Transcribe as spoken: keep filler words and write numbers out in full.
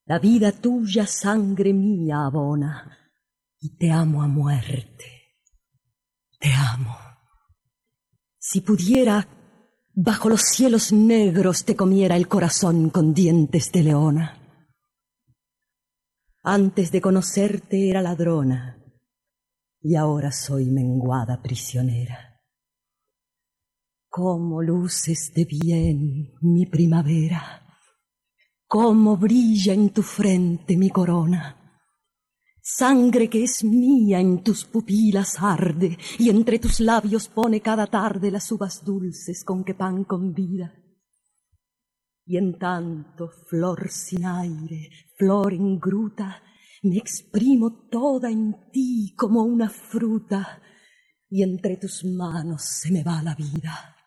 La vida tuya sangre mía abona, y te amo a muerte, te amo. Si pudiera, bajo los cielos negros te comiera el corazón con dientes de leona. Antes de conocerte era ladrona, y ahora soy menguada prisionera. Cómo luces de bien mi primavera, cómo brilla en tu frente mi corona. Sangre que es mía en tus pupilas arde, y entre tus labios pone cada tarde las uvas dulces con que pan convida. Y en tanto, flor sin aire, flor en gruta, me exprimo toda en ti como una fruta, y entre tus manos se me va la vida.